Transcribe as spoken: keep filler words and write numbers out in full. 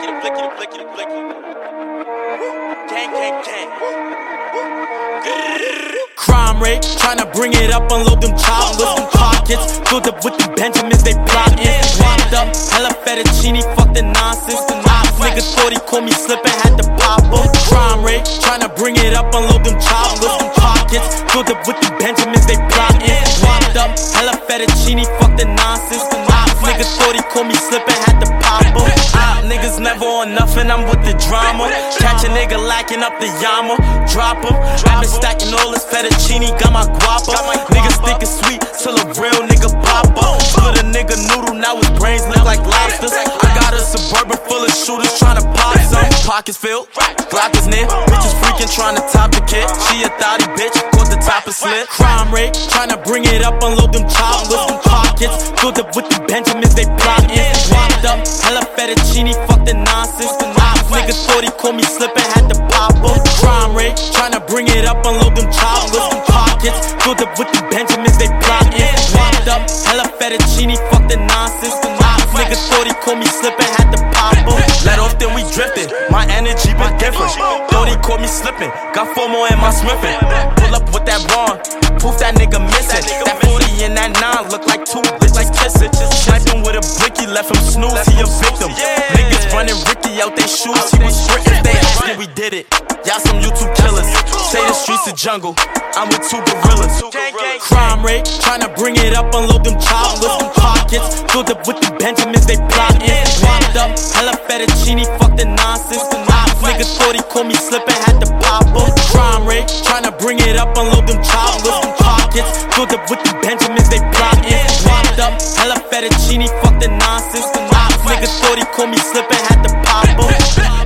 blicky, the blicky, the blicky, the blicky. Gang, gang, gang. Crime rate, tryna bring it up, unload them chocolates, them pockets, filled up with the Benjamins, they plotting. Wrapped up, hella fettuccine, fuck the nonsense. The ops niggas thought he caught me slipping, had to pop em. Crime rate, tryna bring it up, unload them chocolates, them pockets, filled up with the Benjamins, they plotting. Wrapped up, hella fettuccine, fuck the nonsense. The ops niggas thought he caught me slipping, had to pop em. Op niggas never on nothing, I'm with the drama. Catch a nigga lacking up the Yama, drop him. I've been stacking all this fettuccine, got my guapa. Niggas think it's sweet till a real nigga pop up. Split a nigga noodle, now his brains look like lobsters. I got a Suburban full of shooters tryna pop some. Pockets filled, Glock is near. Bitches freaking tryna top the kid. She a thotty bitch, caught the top of slit. Crime rate, tryna bring it up, unload them chocolates, them pockets, filled up with the Benjamins, they plotting. Wrapped up, hella fettuccine, fuck the nonsense. The ops niggas thought he caught me slipping, had to pop em. Crime rate, tryna bring it up, unload them chocolates, them pockets, filled up with the Benjamins, they plotting. Wrapped up, hella fettuccine, fuck the nonsense. The ops niggas thought he caught me slipping, had to pop em. Let off, then we drifting, my energy been different. Thought he caught me slipping, got four more in my Smithin'. Pull up with that Ron, poof that nigga missing. That forty and that nine look like two bitches kissing. Sniped him with a blicky, left him snooze, he a victim. Niggas running Ricky out they shoes, he was sprinting. They asking we did it, y'all some YouTube killers. Say the streets a jungle, I'm with two gorillas. Crime rate, tryna bring it up, unload them chocolates, them pockets, filled up with the Benjamins, they plotting. Wrapped up, hella fettuccine, fuck the nonsense. The ops niggas thought he caught me slipping, had to pop em. Crime rate, tryna bring it up, unload them chocolates, them pockets, filled up with the Benjamins, they plotting. Wrapped up, hella fettuccine, fuck the nonsense. The ops niggas thought he caught me slipping, had to pop em.